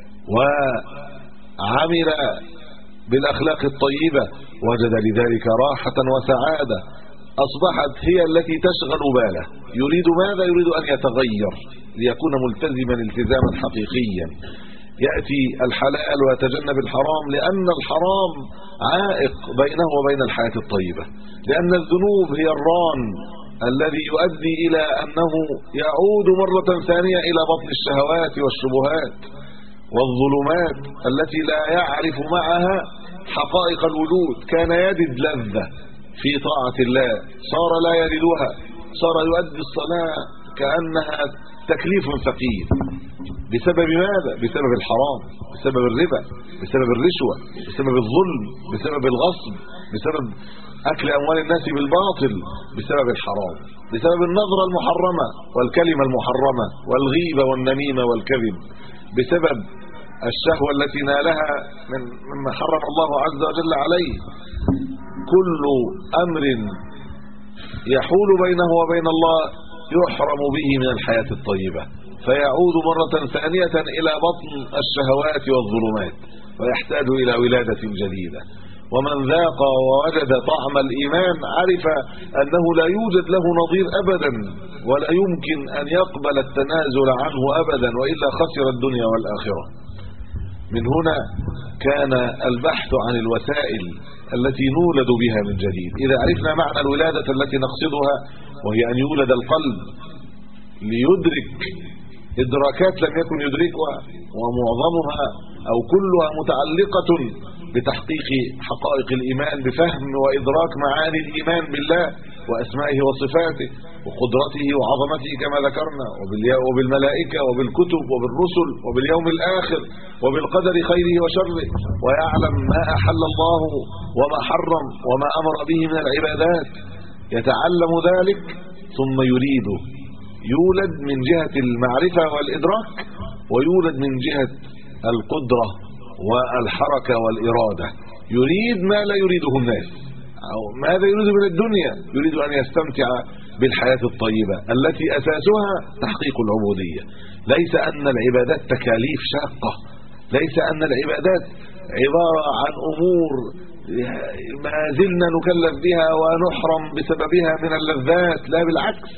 وعمل بالأخلاق الطيبة وجد لذلك راحة وسعادة أصبحت هي التي تشغل باله. يريد ماذا؟ يريد أن يتغير ليكون ملتزما التزاما حقيقيا، يأتي الحلال ويتجنب الحرام، لأن الحرام عائق بينه وبين الحياة الطيبة، لأن الذنوب هي الران الذي يؤدي إلى أنه يعود مرة ثانية إلى بطن الشهوات والشبهات والظلمات التي لا يعرف معها حقائق الوجود. كان يجد لذة في طاعة الله صار لا يجدها، صار يؤدي الصلاة كأنها تكليف ثقيل. بسبب ماذا؟ بسبب الحرام، بسبب الربا، بسبب الرشوة، بسبب الظلم، بسبب الغصب، بسبب أكل أموال الناس بالباطل، بسبب الحرام، بسبب النظرة المحرمة والكلمة المحرمة والغيبة والنميمة والكذب، بسبب الشهوة التي نالها من مما حرم الله عز وجل عليه. كل أمر يحول بينه وبين الله يحرم به من الحياة الطيبة، فيعود مرة ثانية إلى بطن الشهوات والظلمات ويحتاج إلى ولادة جديدة. ومن ذاق ووجد طعم الإيمان عرف أنه لا يوجد له نظير أبدا، ولا يمكن أن يقبل التنازل عنه أبدا، وإلا خسر الدنيا والآخرة. من هنا كان البحث عن الوسائل التي نولد بها من جديد. إذا عرفنا معنى الولادة التي نقصدها، وهي أن يولد القلب ليدرك إدراكات لم يكن يدركها، ومعظمها أو كلها متعلقة بتحقيق حقائق الإيمان، بفهم وإدراك معاني الإيمان بالله وأسمائه وصفاته وقدرته وعظمته كما ذكرنا، وبالملائكة وبالكتب وبالرسل وباليوم الآخر وبالقدر خيره وشره، ويعلم ما أحل الله وما حرم وما أمر به من العبادات. يتعلم ذلك ثم يريده، يولد من جهة المعرفة والإدراك، ويولد من جهة القدرة والحركة والإرادة. يريد ما لا يريده الناس، أو ماذا يريد من الدنيا؟ يريد أن يستمتع بالحياة الطيبة التي أساسها تحقيق العبودية. ليس أن العبادات تكاليف شاقة، ليس أن العبادات عبارة عن أمور ما زلنا نكلف بها ونحرم بسببها من اللذات، لا بالعكس.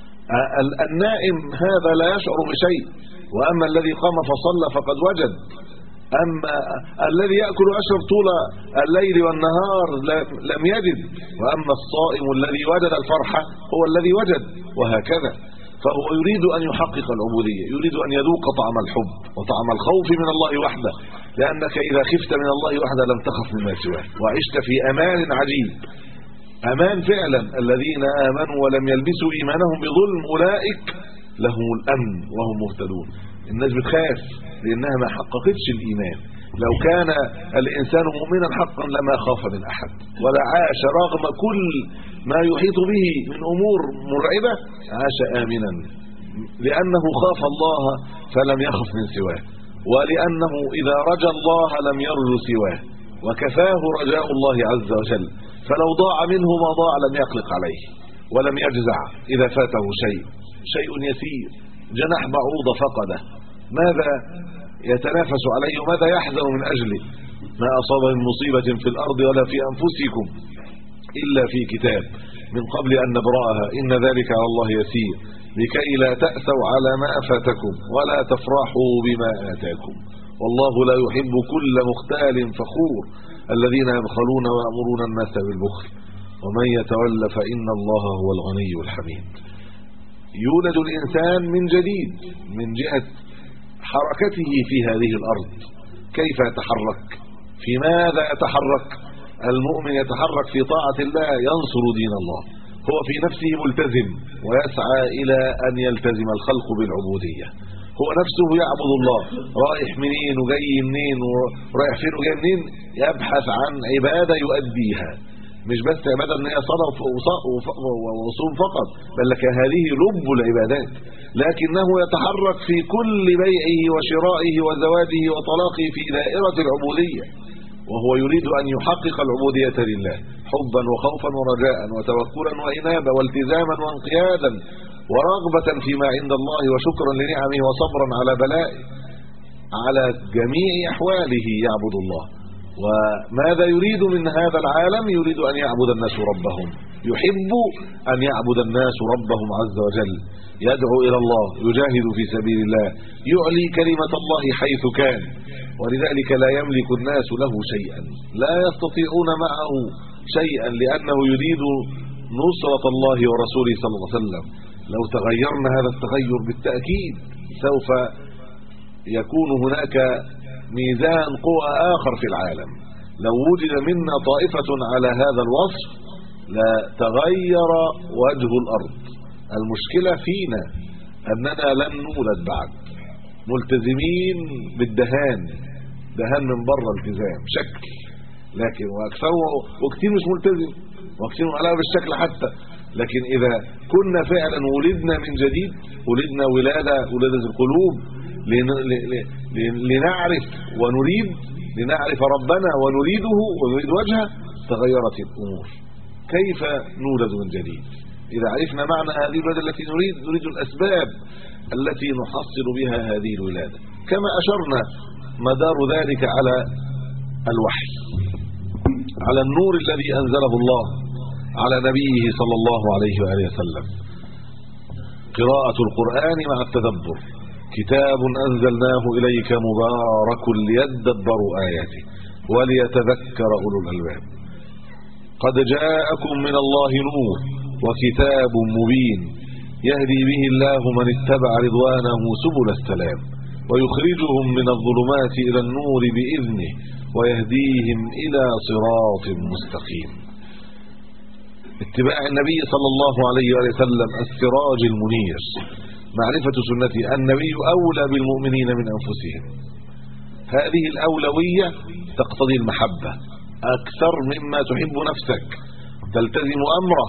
النائم هذا لا يشعر بشيء، وأما الذي قام فصلى فقد وجد. أما الذي يأكل ويشرب طول الليل والنهار لم يجد، وأما الصائم الذي وجد الفرحة هو الذي وجد، وهكذا. فهو يريد أن يحقق العبودية، يريد أن يذوق طعم الحب وطعم الخوف من الله وحده، لأنك إذا خفت من الله وحده لم تخف مما سواه، وعشت في أمان عجيب. أمان فعلا. الذين آمنوا ولم يلبسوا إيمانهم بظلم أولئك لهم الأمن وهم مهتدون. الناس بتخاف لأنها ما حققتش الإيمان. لو كان الإنسان مؤمنا حقا لما خاف من أحد، ولا عاش رغم كل ما يحيط به من أمور مرعبة، عاش آمنا، لأنه خاف الله فلم يخف من سواه، ولأنه إذا رجى الله لم يرجو سواه، وكفاه رجاء الله عز وجل. فلو ضاع منه ما ضاع لم يقلق عليه ولم يجزع إذا فاته شيء شيء يسير، جناح بعوضة فقده، ماذا يتنافس عليه وماذا يحزن من أجله؟ ما أصاب من مصيبة في الأرض ولا في أنفسكم إلا في كتاب من قبل أن نبرأها إن ذلك على الله يسير، لكي لا تأسوا على ما فاتكم ولا تفرحوا بما آتاكم، والله لا يحب كل مختال فخور الذين يبخلون ويأمرون الناس بالبخل ومن يتولى فإن الله هو الغني الحميد. يولد الإنسان من جديد من جهة حركته في هذه الأرض. كيف يتحرك؟ في ماذا يتحرك؟ المؤمن يتحرك في طاعة الله، ينصر دين الله، هو في نفسه ملتزم ويسعى إلى أن يلتزم الخلق بالعبودية. هو نفسه يعبد الله، رايح منين وجاي منين ورايح فين وجاي منين، يبحث عن عبادة يؤديها، مش بس عبادة ان هي صلاة وصوم فقط، بل لك هذه لب العبادات. لكنه يتحرك في كل بيعه وشرائه وزواجه وطلاقه في دائرة العبودية، وهو يريد أن يحقق العبودية لله حبا وخوفا ورجاء وتوكلا وإنابة والتزاما وانقيادا ورغبة فيما عند الله وشكرا لنعمه وصبرا على بلائه. على جميع أحواله يعبد الله. وماذا يريد من هذا العالم؟ يريد أن يعبد الناس ربهم، يحب أن يعبد الناس ربهم عز وجل، يدعو إلى الله، يجاهد في سبيل الله، يعلي كلمة الله حيث كان. ولذلك لا يملك الناس له شيئا، لا يستطيعون معه شيئا، لأنه يريد نصرة الله ورسوله صلى الله عليه وسلم. لو تغيرنا هذا التغير بالتأكيد سوف يكون هناك ميزان قوى آخر في العالم. لو وجد منا طائفة على هذا الوصف لا تغير وجه الأرض. المشكلة فينا أننا لم نولد بعد ملتزمين بالدهان، دهان من بره التزام شكل، لكن واكثره وكثير مش ملتزم وكثير على بالشكل حتى. لكن إذا كنا فعلا ولدنا من جديد، ولدنا ولادة ولادة القلوب، لنعرف ونريد، لنعرف ربنا ونريده ونريد وجهه، تغيرت الأمور. كيف نولد من جديد؟ إذا عرفنا معنى هذه الولادة التي نريد، نريد الأسباب التي نحصل بها هذه الولادة، كما أشرنا مدار ذلك على الوحي، على النور الذي أنزله الله على نبيه صلى الله عليه وآله وسلم. قراءة القرآن مع التدبر، كتاب أنزلناه إليك مبارك ليدبروا آياته وليتذكر أولو الألباب. قد جاءكم من الله نور وكتاب مبين يهدي به الله من اتبع رضوانه سبل السلام ويخرجهم من الظلمات إلى النور بإذنه ويهديهم إلى صراط مستقيم. اتباع النبي صلى الله عليه وسلم السراج المنير، معرفة سنته. النبي أولى بالمؤمنين من أنفسهم، هذه الأولوية تقتضي المحبة أكثر مما تحب نفسك، تلتزم أمره،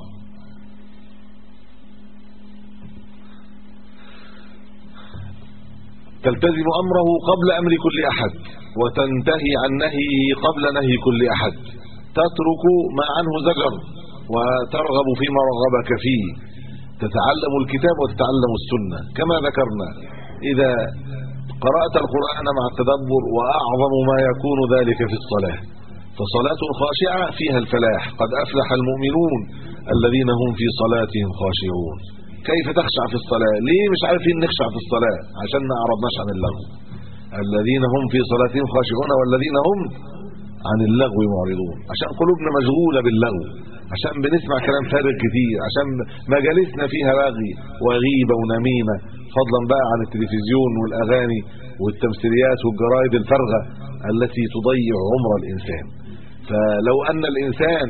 تلتزم أمره قبل أمر كل أحد، وتنتهي عن نهيه قبل نهي كل أحد، تترك ما عنه زجر وترغب فيما رغبك فيه، تتعلم الكتاب وتتعلم السنة. كما ذكرنا إذا قرأت القرآن مع التدبر، وأعظم ما يكون ذلك في الصلاة، فصلاة خاشعة فيها الفلاح، قد أفلح المؤمنون الذين هم في صلاتهم خاشعون. كيف تخشع في الصلاة؟ ليه مش عارفين نخشع في الصلاة؟ عشان ما أعرضناش عن اللغو. الذين هم في صلاتهم خاشعون والذين هم عن اللغو معرضون، عشان قلوبنا مشغولة باللغو، عشان بنسمع كلام فارغ كتير، عشان مجالسنا فيها لغي وغيبة ونميمة، فضلا بقى عن التلفزيون والأغاني والتمثيليات والجرائد الفارغة التي تضيع عمر الإنسان. فلو أن الإنسان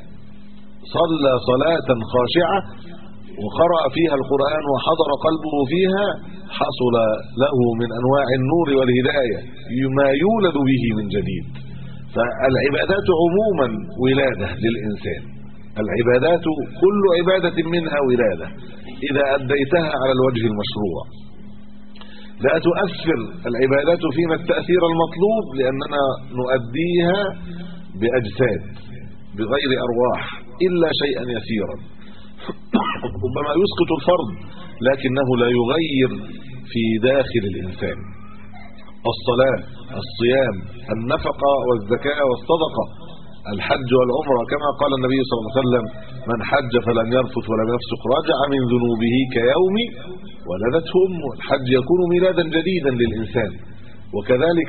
صلى صلاة خاشعة وقرأ فيها القرآن وحضر قلبه فيها، حصل له من أنواع النور والهداية ما يولد به من جديد. فالعبادات عموما ولادة للإنسان، العبادات كل عبادة منها ولادة إذا أديتها على الوجه المشروع. لا تؤثر العبادات فينا التأثير المطلوب، لأننا نؤديها بأجساد بغير أرواح إلا شيئا يسيرا، ربما يسقط الفرض لكنه لا يغير في داخل الإنسان. الصلاة، الصيام، النفقة والزكاة والصدقة، الحج والعمرة، كما قال النبي صلى الله عليه وسلم: من حج فلم يرفث ولم يفسق رجع من ذنوبه كيوم ولدته أمه. الحج يكون ميلادا جديدا للإنسان. وكذلك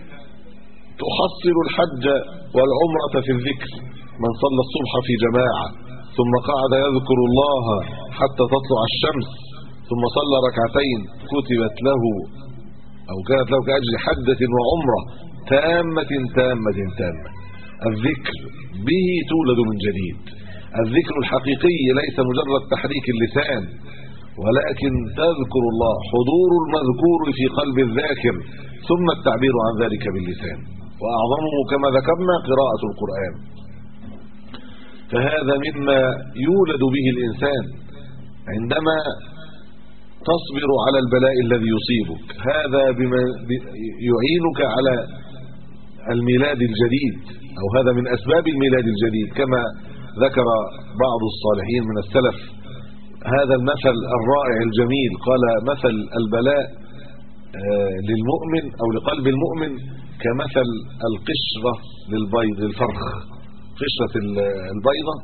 تحصل الحج والعمرة في الذكر، من صلى الصبح في جماعة ثم قعد يذكر الله حتى تطلع الشمس ثم صلى ركعتين كتبت له أو كانت له كأجر حجة وعمرة تامة تامة تامة. الذكر به تولد من جديد. الذكر الحقيقي ليس مجرد تحريك اللسان، ولكن تذكر الله، حضور المذكور في قلب الذاكر، ثم التعبير عن ذلك باللسان، وأعظمه كما ذكرنا قراءة القرآن. فهذا مما يولد به الإنسان عندما تصبر على البلاء الذي يصيبك. هذا بما يعينك على الميلاد الجديد، أو هذا من أسباب الميلاد الجديد، كما ذكر بعض الصالحين من السلف هذا المثل الرائع الجميل. قال: مثل البلاء للمؤمن أو لقلب المؤمن كمثل القشرة للبيض للفرخ. قشرة البيضة،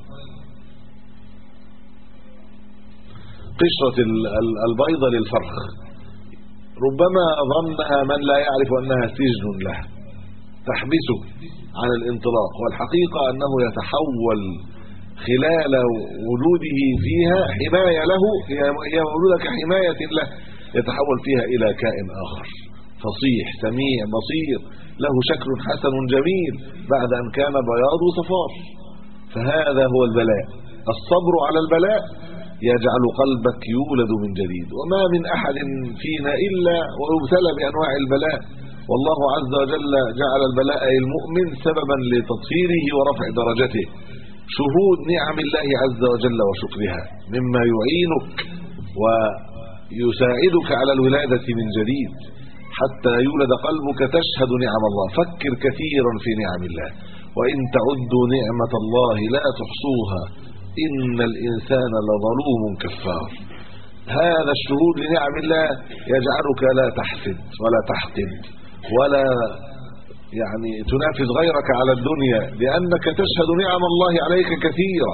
قشرة البيضة للفرخ، ربما ظنها من لا يعرف أنها سجن له تحبسه عن الانطلاق، والحقيقة أنه يتحول خلال وجوده فيها حماية له، هي مولودة كحماية له، يتحول فيها إلى كائن آخر فصيح سميع بصير له شكل حسن جميل بعد أن كان بياض وصفار. فهذا هو البلاء. الصبر على البلاء يجعل قلبك يولد من جديد. وما من أحد فينا إلا ويبتلى بأنواع البلاء، والله عز وجل جعل البلاء المؤمن سببا لتطهيره ورفع درجته. شهود نعم الله عز وجل وشكرها مما يعينك ويساعدك على الولادة من جديد حتى يولد قلبك تشهد نعم الله. فكر كثيرا في نعم الله، وإن تعدوا نعمة الله لا تحصوها إن الإنسان لظلوم كفار. هذا الشهود لنعم الله يجعلك لا تحسد ولا تحقد ولا يعني تنافس غيرك على الدنيا، لأنك تشهد نعم الله عليك كثيرا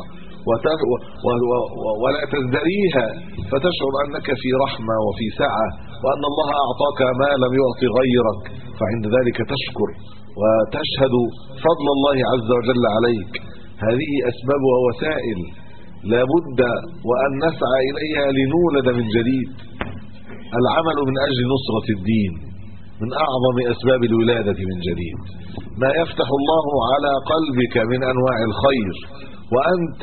ولا تزدريها، فتشعر أنك في رحمة وفي سعة، وأن الله أعطاك ما لم يعطي غيرك، فعند ذلك تشكر وتشهد فضل الله عز وجل عليك. هذه أسباب ووسائل لابد وأن نسعى إليها لنولد من جديد. العمل من أجل نصرة الدين من أعظم أسباب الولادة من جديد. ما يفتح الله على قلبك من أنواع الخير وأنت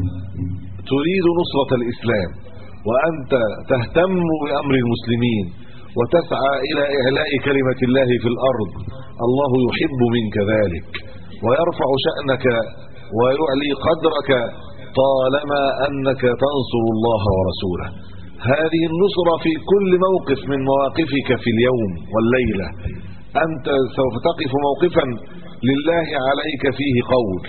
تريد نصرة الإسلام، وأنت تهتم بأمر المسلمين وتسعى إلى إعلاء كلمة الله في الأرض، الله يحب منك ذلك ويرفع شأنك ويعلي قدرك طالما أنك تنصر الله ورسوله. هذه النصرة في كل موقف من مواقفك في اليوم والليلة. أنت سوف تقف موقفا لله عليك فيه قول،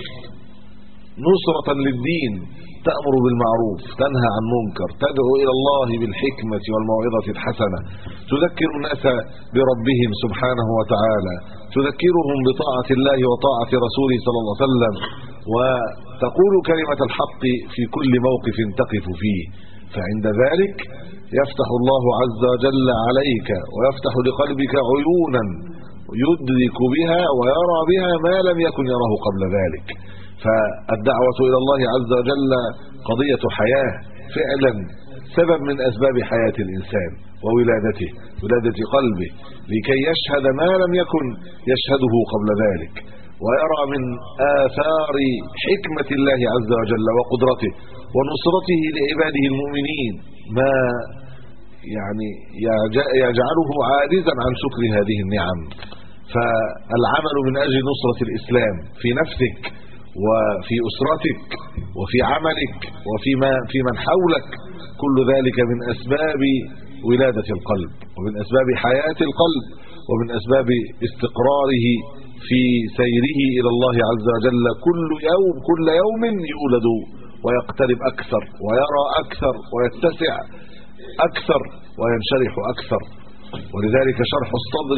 نصرة للدين، تأمر بالمعروف، تنهى عن منكر، تدعو إلى الله بالحكمة والموعظة الحسنة، تذكر الناس بربهم سبحانه وتعالى، تذكرهم بطاعة الله وطاعة رسوله صلى الله عليه وسلم، وتقول كلمة الحق في كل موقف تقف فيه. فعند ذلك يفتح الله عز وجل عليك ويفتح لقلبك عيونا يدرك بها ويرى بها ما لم يكن يراه قبل ذلك. فالدعوة إلى الله عز وجل قضية حياة فعلا، سبب من أسباب حياة الإنسان وولادته، ولادة قلبه، لكي يشهد ما لم يكن يشهده قبل ذلك، ويرى من آثار حكمة الله عز وجل وقدرته ونصرته لعباده المؤمنين ما يعني يجعله عاجزا عن شكر هذه النعم. فالعمل من أجل نصرة الإسلام في نفسك وفي أسرتك وفي عملك وفي ما في من حولك، كل ذلك من أسباب ولادة القلب ومن أسباب حياة القلب ومن أسباب استقراره في سيره إلى الله عز وجل. كل يوم كل يوم يولد ويقترب أكثر ويرى أكثر ويتسع أكثر وينشرح أكثر. ولذلك شرح الصدر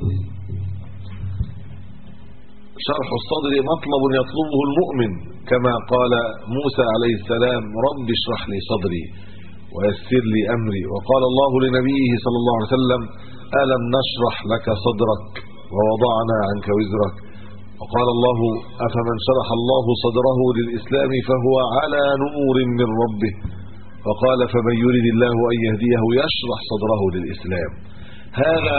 شرح الصدر مطلب يطلبه المؤمن، كما قال موسى عليه السلام: رب اشرح لي صدري ويسر لي أمري. وقال الله لنبيه صلى الله عليه وسلم: ألم نشرح لك صدرك ووضعنا عنك وزرك. وقال الله: أفمن شرح الله صدره للإسلام فهو على نور من ربه. وقال: فمن يريد الله أن يهديه يشرح صدره للإسلام. هذا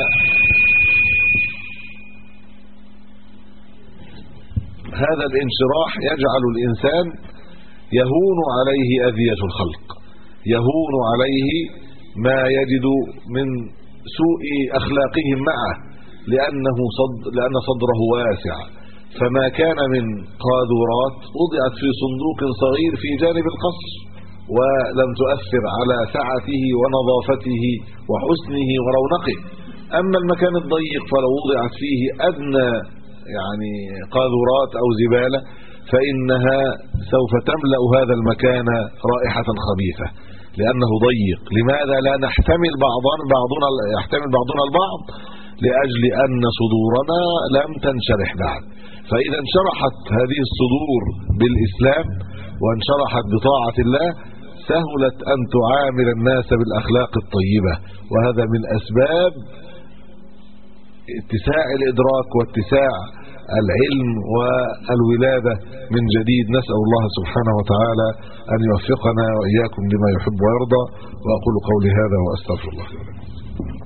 هذا الانشراح يجعل الإنسان يهون عليه أذية الخلق، يهون عليه ما يجد من سوء أخلاقهم معه، لأنه صد لأن صدره واسع. فما كان من قاذورات وضعت في صندوق صغير في جانب القصر ولم تؤثر على سعته ونظافته وحسنه ورونقه. أما المكان الضيق فلو وضعت فيه أدنى يعني قاذورات أو زبالة فإنها سوف تملأ هذا المكان رائحة خبيثة لأنه ضيق. لماذا لا نحتمل بعضنا بعضنا يحتمل بعضنا البعض؟ لأجل أن صدورنا لم تنشرح بعد. فإذا انشرحت هذه الصدور بالإسلام وانشرحت بطاعة الله سهلت أن تعامل الناس بالأخلاق الطيبة، وهذا من أسباب اتساع الإدراك واتساع العلم والولادة من جديد. نسأل الله سبحانه وتعالى أن يوفقنا وإياكم لما يحب ويرضى. وأقول قولي هذا وأستغفر الله.